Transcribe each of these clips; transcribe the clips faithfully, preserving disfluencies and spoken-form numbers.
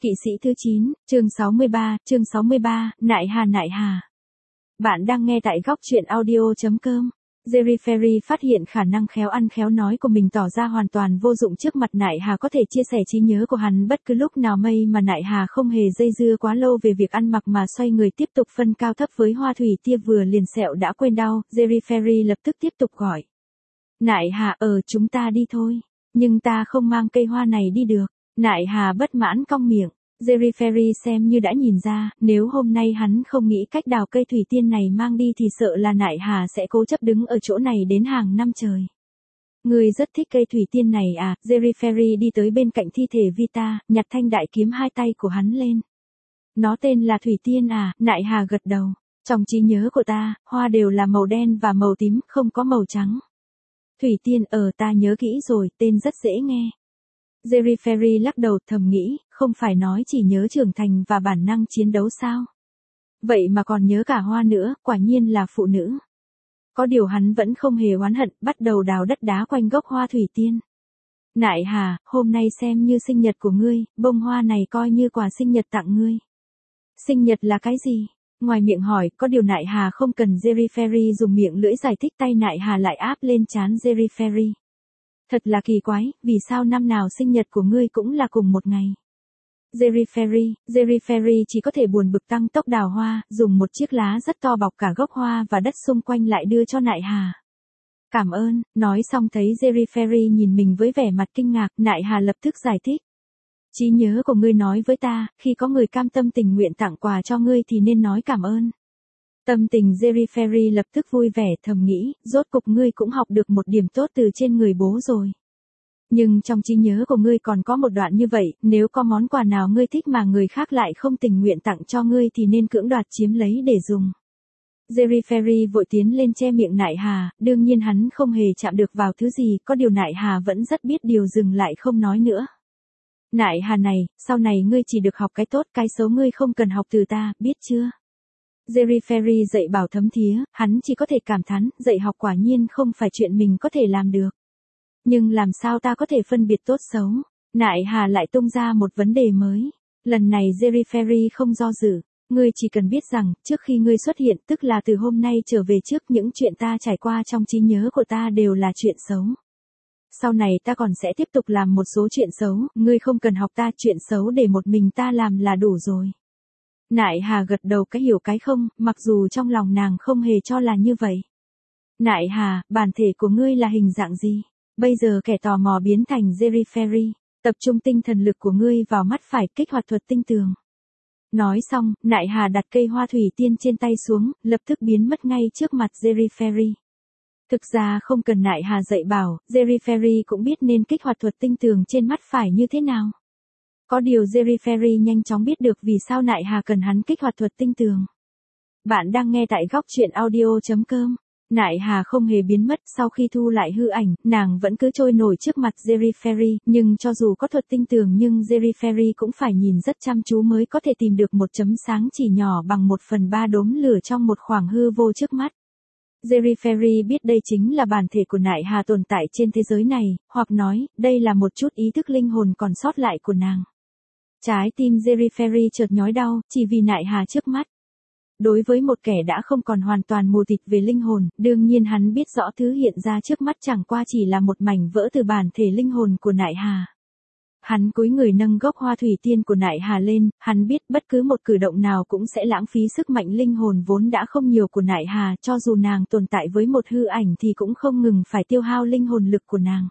Kỵ sĩ thứ chín, chương sáu mươi ba, chương sáu mươi ba, Nại Hà Nại Hà. Bạn đang nghe tại góc truyện audio chấm com. Jerry Ferry phát hiện khả năng khéo ăn khéo nói của mình tỏ ra hoàn toàn vô dụng trước mặt Nại Hà có thể chia sẻ trí nhớ của hắn bất cứ lúc nào, may mà Nại Hà không hề dây dưa quá lâu về việc ăn mặc mà xoay người tiếp tục phân cao thấp với hoa thủy tia vừa liền sẹo đã quên đau. Jerry Ferry lập tức tiếp tục gọi. Nại Hà, ờ chúng ta đi thôi. Nhưng ta không mang cây hoa này đi được. Nại Hà bất mãn cong miệng. Jerry Ferry xem như đã nhìn ra, nếu hôm nay hắn không nghĩ cách đào cây thủy tiên này mang đi thì sợ là Nại Hà sẽ cố chấp đứng ở chỗ này đến hàng năm trời. Ngươi rất thích cây thủy tiên này à? Jerry Ferry đi tới bên cạnh thi thể Vita, nhặt thanh đại kiếm hai tay của hắn lên. Nó tên là thủy tiên à? Nại Hà gật đầu. Trong trí nhớ của ta, hoa đều là màu đen và màu tím, không có màu trắng. Thủy tiên, ở ta nhớ kỹ rồi, tên rất dễ nghe. Jerry Ferry lắc đầu thầm nghĩ, không phải nói chỉ nhớ trưởng thành và bản năng chiến đấu sao? Vậy mà còn nhớ cả hoa nữa, quả nhiên là phụ nữ. Có điều hắn vẫn không hề oán hận, bắt đầu đào đất đá quanh gốc hoa thủy tiên. Nại Hà, hôm nay xem như sinh nhật của ngươi, bông hoa này coi như quà sinh nhật tặng ngươi. Sinh nhật là cái gì? Ngoài miệng hỏi, có điều Nại Hà không cần Jerry Ferry dùng miệng lưỡi giải thích, tay Nại Hà lại áp lên trán Jerry Ferry. Thật là kỳ quái, vì sao năm nào sinh nhật của ngươi cũng là cùng một ngày? Jerry Ferry, Jerry Ferry chỉ có thể buồn bực tăng tốc đào hoa, dùng một chiếc lá rất to bọc cả gốc hoa và đất xung quanh lại đưa cho Nại Hà. Cảm ơn, nói xong thấy Jerry Ferry nhìn mình với vẻ mặt kinh ngạc, Nại Hà lập tức giải thích. Trí nhớ của ngươi nói với ta, khi có người cam tâm tình nguyện tặng quà cho ngươi thì nên nói cảm ơn. Tâm tình Jerry Ferry lập tức vui vẻ thầm nghĩ, rốt cục ngươi cũng học được một điểm tốt từ trên người bố rồi. Nhưng trong trí nhớ của ngươi còn có một đoạn như vậy, nếu có món quà nào ngươi thích mà người khác lại không tình nguyện tặng cho ngươi thì nên cưỡng đoạt chiếm lấy để dùng. Jerry Ferry vội tiến lên che miệng Nại Hà, đương nhiên hắn không hề chạm được vào thứ gì, có điều Nại Hà vẫn rất biết điều dừng lại không nói nữa. Nại Hà này, sau này ngươi chỉ được học cái tốt, cái xấu ngươi không cần học từ ta, biết chưa? Jerry Ferry dạy bảo thấm thía, hắn chỉ có thể cảm thán, dạy học quả nhiên không phải chuyện mình có thể làm được. Nhưng làm sao ta có thể phân biệt tốt xấu? Nại Hà lại tung ra một vấn đề mới. Lần này Jerry Ferry không do dự. Ngươi chỉ cần biết rằng, trước khi ngươi xuất hiện, tức là từ hôm nay trở về trước, những chuyện ta trải qua trong trí nhớ của ta đều là chuyện xấu. Sau này ta còn sẽ tiếp tục làm một số chuyện xấu, ngươi không cần học ta chuyện xấu để một mình ta làm là đủ rồi. Nại Hà gật đầu cái hiểu cái không, mặc dù trong lòng nàng không hề cho là như vậy. Nại Hà, bản thể của ngươi là hình dạng gì? Bây giờ kẻ tò mò biến thành Jerry Ferry, tập trung tinh thần lực của ngươi vào mắt phải, kích hoạt thuật tinh tường. Nói xong, Nại Hà đặt cây hoa thủy tiên trên tay xuống, lập tức biến mất ngay trước mặt Jerry Ferry. Thực ra không cần Nại Hà dạy bảo, Jerry Ferry cũng biết nên kích hoạt thuật tinh tường trên mắt phải như thế nào. Có điều Jerry Ferry nhanh chóng biết được vì sao Nại Hà cần hắn kích hoạt thuật tinh tường. Bạn đang nghe tại góc truyện audio chấm com. Nại Hà không hề biến mất, sau khi thu lại hư ảnh, nàng vẫn cứ trôi nổi trước mặt Jerry Ferry, nhưng cho dù có thuật tinh tường nhưng Jerry Ferry cũng phải nhìn rất chăm chú mới có thể tìm được một chấm sáng chỉ nhỏ bằng một phần ba đốm lửa trong một khoảng hư vô trước mắt. Jerry Ferry biết đây chính là bản thể của Nại Hà tồn tại trên thế giới này, hoặc nói, đây là một chút ý thức linh hồn còn sót lại của nàng. Trái tim Jerry Ferry chợt nhói đau, chỉ vì Nại Hà trước mắt. Đối với một kẻ đã không còn hoàn toàn mù tịt về linh hồn, đương nhiên hắn biết rõ thứ hiện ra trước mắt chẳng qua chỉ là một mảnh vỡ từ bản thể linh hồn của Nại Hà. Hắn cúi người nâng gốc hoa thủy tiên của Nại Hà lên, hắn biết bất cứ một cử động nào cũng sẽ lãng phí sức mạnh linh hồn vốn đã không nhiều của Nại Hà, cho dù nàng tồn tại với một hư ảnh thì cũng không ngừng phải tiêu hao linh hồn lực của nàng.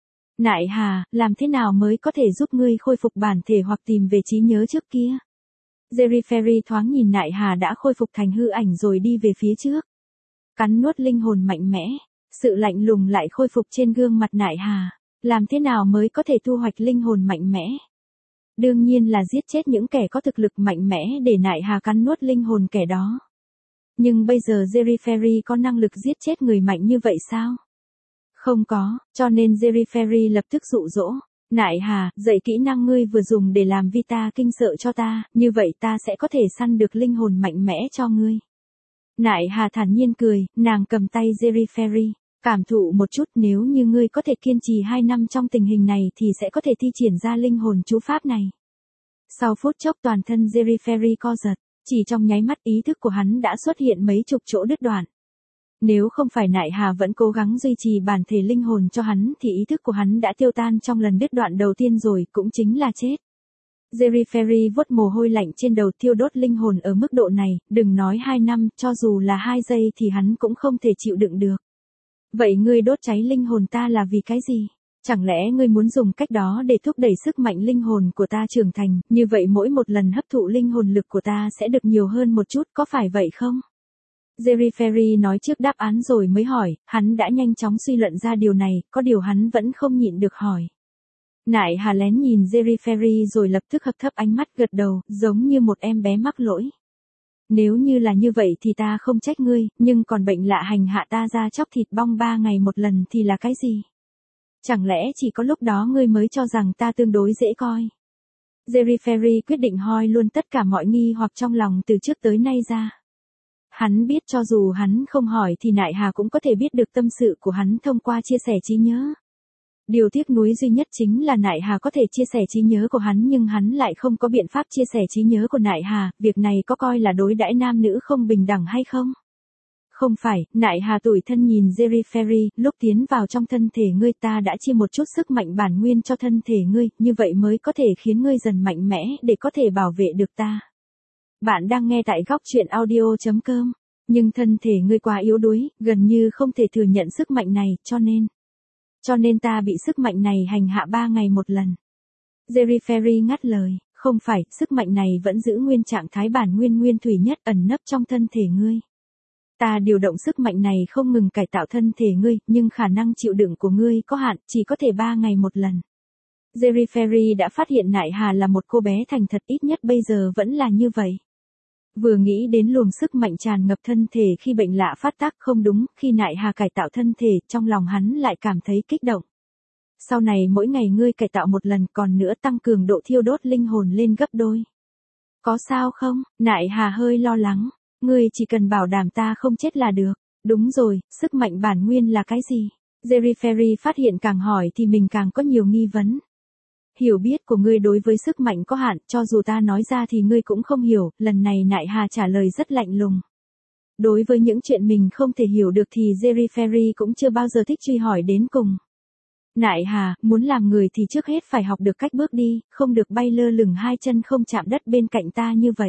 Nại Hà, làm thế nào mới có thể giúp ngươi khôi phục bản thể hoặc tìm về trí nhớ trước kia? Jerry Ferry thoáng nhìn Nại Hà đã khôi phục thành hư ảnh rồi đi về phía trước. Cắn nuốt linh hồn mạnh mẽ, sự lạnh lùng lại khôi phục trên gương mặt Nại Hà. Làm thế nào mới có thể thu hoạch linh hồn mạnh mẽ? Đương nhiên là giết chết những kẻ có thực lực mạnh mẽ để Nại Hà cắn nuốt linh hồn kẻ đó. Nhưng bây giờ Jerry Ferry có năng lực giết chết người mạnh như vậy sao? Không có, cho nên Jerry Ferry lập tức dụ dỗ. Nại Hà, dạy kỹ năng ngươi vừa dùng để làm Vita kinh sợ cho ta, như vậy ta sẽ có thể săn được linh hồn mạnh mẽ cho ngươi. Nại Hà thản nhiên cười, nàng cầm tay Jerry Ferry, cảm thụ một chút, nếu như ngươi có thể kiên trì hai năm trong tình hình này thì sẽ có thể thi triển ra linh hồn chú pháp này. Sau phút chốc toàn thân Jerry Ferry co giật, chỉ trong nháy mắt ý thức của hắn đã xuất hiện mấy chục chỗ đứt đoạn. Nếu không phải Nại Hà vẫn cố gắng duy trì bản thể linh hồn cho hắn thì ý thức của hắn đã tiêu tan trong lần đứt đoạn đầu tiên rồi, cũng chính là chết. Jerry Ferry vuốt mồ hôi lạnh trên đầu, thiêu đốt linh hồn ở mức độ này, đừng nói hai năm, cho dù là hai giây thì hắn cũng không thể chịu đựng được. Vậy ngươi đốt cháy linh hồn ta là vì cái gì? Chẳng lẽ ngươi muốn dùng cách đó để thúc đẩy sức mạnh linh hồn của ta trưởng thành, như vậy mỗi một lần hấp thụ linh hồn lực của ta sẽ được nhiều hơn một chút, có phải vậy không? Jerry Ferry nói trước đáp án rồi mới hỏi, hắn đã nhanh chóng suy luận ra điều này, có điều hắn vẫn không nhịn được hỏi. Nại Hà lén nhìn Jerry Ferry rồi lập tức hập thấp ánh mắt gật đầu, giống như một em bé mắc lỗi. Nếu như là như vậy thì ta không trách ngươi, nhưng còn bệnh lạ hành hạ ta ra chóc thịt bong ba ngày một lần thì là cái gì? Chẳng lẽ chỉ có lúc đó ngươi mới cho rằng ta tương đối dễ coi? Jerry Ferry quyết định hoi luôn tất cả mọi nghi hoặc trong lòng từ trước tới nay ra. Hắn biết cho dù hắn không hỏi thì Nại Hà cũng có thể biết được tâm sự của hắn thông qua chia sẻ trí nhớ. Điều tiếc nuối duy nhất chính là Nại Hà có thể chia sẻ trí nhớ của hắn nhưng hắn lại không có biện pháp chia sẻ trí nhớ của Nại Hà, việc này có coi là đối đãi nam nữ không bình đẳng hay không? Không phải, Nại Hà tủi thân nhìn Jerry Ferry, lúc tiến vào trong thân thể ngươi ta đã chia một chút sức mạnh bản nguyên cho thân thể ngươi, như vậy mới có thể khiến ngươi dần mạnh mẽ để có thể bảo vệ được ta. Bạn đang nghe tại góc truyện audio chấm com, nhưng thân thể ngươi quá yếu đuối, gần như không thể thừa nhận sức mạnh này, cho nên... Cho nên ta bị sức mạnh này hành hạ ba ngày một lần. Jerry Ferry ngắt lời, không phải, sức mạnh này vẫn giữ nguyên trạng thái bản nguyên nguyên thủy nhất ẩn nấp trong thân thể ngươi. Ta điều động sức mạnh này không ngừng cải tạo thân thể ngươi, nhưng khả năng chịu đựng của ngươi có hạn, chỉ có thể ba ngày một lần. Jerry Ferry đã phát hiện Nại Hà là một cô bé thành thật, ít nhất bây giờ vẫn là như vậy. Vừa nghĩ đến luồng sức mạnh tràn ngập thân thể khi bệnh lạ phát tác, không đúng, khi Nại Hà cải tạo thân thể, trong lòng hắn lại cảm thấy kích động. Sau này mỗi ngày ngươi cải tạo một lần, còn nữa tăng cường độ thiêu đốt linh hồn lên gấp đôi. Có sao không? Nại Hà hơi lo lắng. Ngươi chỉ cần bảo đảm ta không chết là được. Đúng rồi, sức mạnh bản nguyên là cái gì? Jerry Ferry phát hiện càng hỏi thì mình càng có nhiều nghi vấn. Hiểu biết của ngươi đối với sức mạnh có hạn, cho dù ta nói ra thì ngươi cũng không hiểu, lần này Nại Hà trả lời rất lạnh lùng. Đối với những chuyện mình không thể hiểu được thì Jerry Ferry cũng chưa bao giờ thích truy hỏi đến cùng. Nại Hà, muốn làm người thì trước hết phải học được cách bước đi, không được bay lơ lửng hai chân không chạm đất bên cạnh ta như vậy.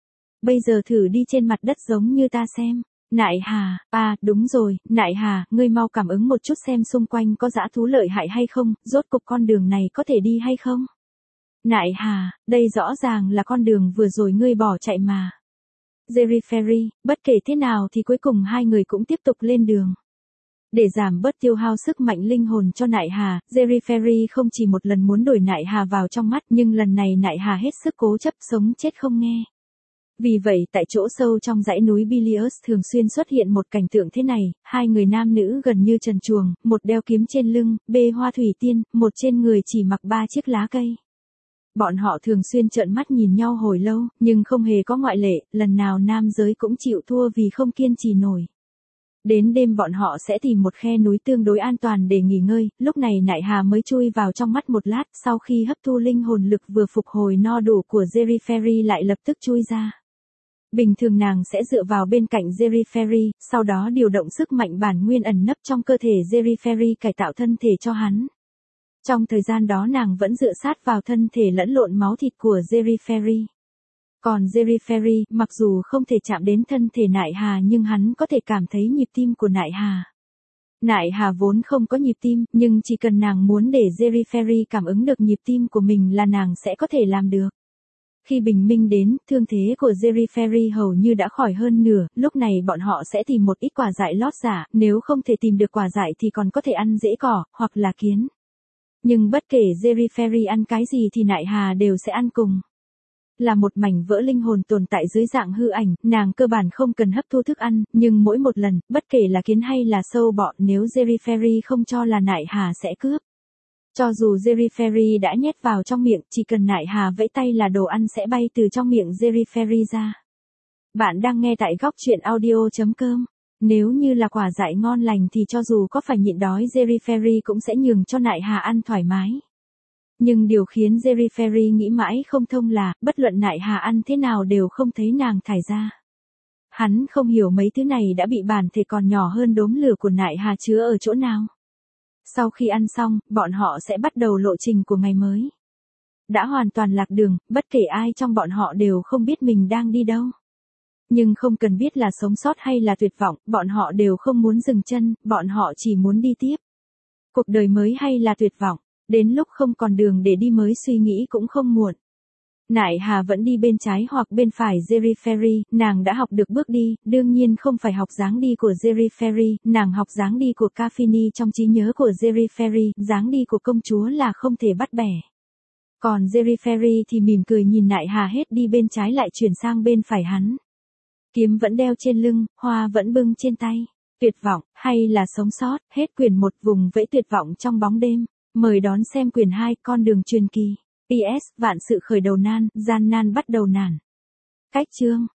Bây giờ thử đi trên mặt đất giống như ta xem. Nại Hà, à, đúng rồi, Nại Hà, ngươi mau cảm ứng một chút xem xung quanh có dã thú lợi hại hay không, rốt cục con đường này có thể đi hay không? Nại Hà, đây rõ ràng là con đường vừa rồi ngươi bỏ chạy mà. Jerry Ferry, bất kể thế nào thì cuối cùng hai người cũng tiếp tục lên đường. Để giảm bớt tiêu hao sức mạnh linh hồn cho Nại Hà, Jerry Ferry không chỉ một lần muốn đuổi Nại Hà vào trong mắt, nhưng lần này Nại Hà hết sức cố chấp, sống chết không nghe. Vì vậy tại chỗ sâu trong dãy núi Bilius thường xuyên xuất hiện một cảnh tượng thế này, hai người nam nữ gần như trần truồng, một đeo kiếm trên lưng, bê hoa thủy tiên, một trên người chỉ mặc ba chiếc lá cây. Bọn họ thường xuyên trợn mắt nhìn nhau hồi lâu, nhưng không hề có ngoại lệ, lần nào nam giới cũng chịu thua vì không kiên trì nổi. Đến đêm bọn họ sẽ tìm một khe núi tương đối an toàn để nghỉ ngơi, lúc này Nại Hà mới chui vào trong mắt một lát, sau khi hấp thu linh hồn lực vừa phục hồi no đủ của Jerry Ferry lại lập tức chui ra. Bình thường nàng sẽ dựa vào bên cạnh Jerry Ferry, sau đó điều động sức mạnh bản nguyên ẩn nấp trong cơ thể Jerry Ferry cải tạo thân thể cho hắn. Trong thời gian đó nàng vẫn dựa sát vào thân thể lẫn lộn máu thịt của Jerry Ferry. Còn Jerry Ferry, mặc dù không thể chạm đến thân thể Nại Hà nhưng hắn có thể cảm thấy nhịp tim của Nại Hà. Nại Hà vốn không có nhịp tim, nhưng chỉ cần nàng muốn để Jerry Ferry cảm ứng được nhịp tim của mình là nàng sẽ có thể làm được. Khi bình minh đến, thương thế của Jerry Ferry hầu như đã khỏi hơn nửa, lúc này bọn họ sẽ tìm một ít quả dại lót giả, nếu không thể tìm được quả dại thì còn có thể ăn rễ cỏ, hoặc là kiến. Nhưng bất kể Jerry Ferry ăn cái gì thì Nại Hà đều sẽ ăn cùng. Là một mảnh vỡ linh hồn tồn tại dưới dạng hư ảnh, nàng cơ bản không cần hấp thu thức ăn, nhưng mỗi một lần, bất kể là kiến hay là sâu bọ, nếu Jerry Ferry không cho là Nại Hà sẽ cướp. Cho dù Jerry Ferry đã nhét vào trong miệng, chỉ cần Nại Hà vẫy tay là đồ ăn sẽ bay từ trong miệng Jerry Ferry ra. Bạn đang nghe tại góc truyện audio chấm com. Nếu như là quả dại ngon lành thì cho dù có phải nhịn đói Jerry Ferry cũng sẽ nhường cho Nại Hà ăn thoải mái. Nhưng điều khiến Jerry Ferry nghĩ mãi không thông là, bất luận Nại Hà ăn thế nào đều không thấy nàng thải ra. Hắn không hiểu mấy thứ này đã bị bản thể còn nhỏ hơn đốm lửa của Nại Hà chứa ở chỗ nào. Sau khi ăn xong, bọn họ sẽ bắt đầu lộ trình của ngày mới. Đã hoàn toàn lạc đường, bất kể ai trong bọn họ đều không biết mình đang đi đâu. Nhưng không cần biết là sống sót hay là tuyệt vọng, bọn họ đều không muốn dừng chân, bọn họ chỉ muốn đi tiếp. Cuộc đời mới hay là tuyệt vọng, đến lúc không còn đường để đi mới suy nghĩ cũng không muộn. Nại Hà vẫn đi bên trái hoặc bên phải Jerry Ferry, nàng đã học được bước đi, đương nhiên không phải học dáng đi của Jerry Ferry, nàng học dáng đi của Caffini trong trí nhớ của Jerry Ferry, dáng đi của công chúa là không thể bắt bẻ. Còn Jerry Ferry thì mỉm cười nhìn Nại Hà hết đi bên trái lại chuyển sang bên phải hắn. Kiếm vẫn đeo trên lưng, hoa vẫn bưng trên tay. Tuyệt vọng, hay là sống sót, hết quyển một vùng vẫy tuyệt vọng trong bóng đêm. Mời đón xem quyển hai, con đường truyền kỳ. pê ét, vạn sự khởi đầu nan, gian nan bắt đầu nản. Cách chương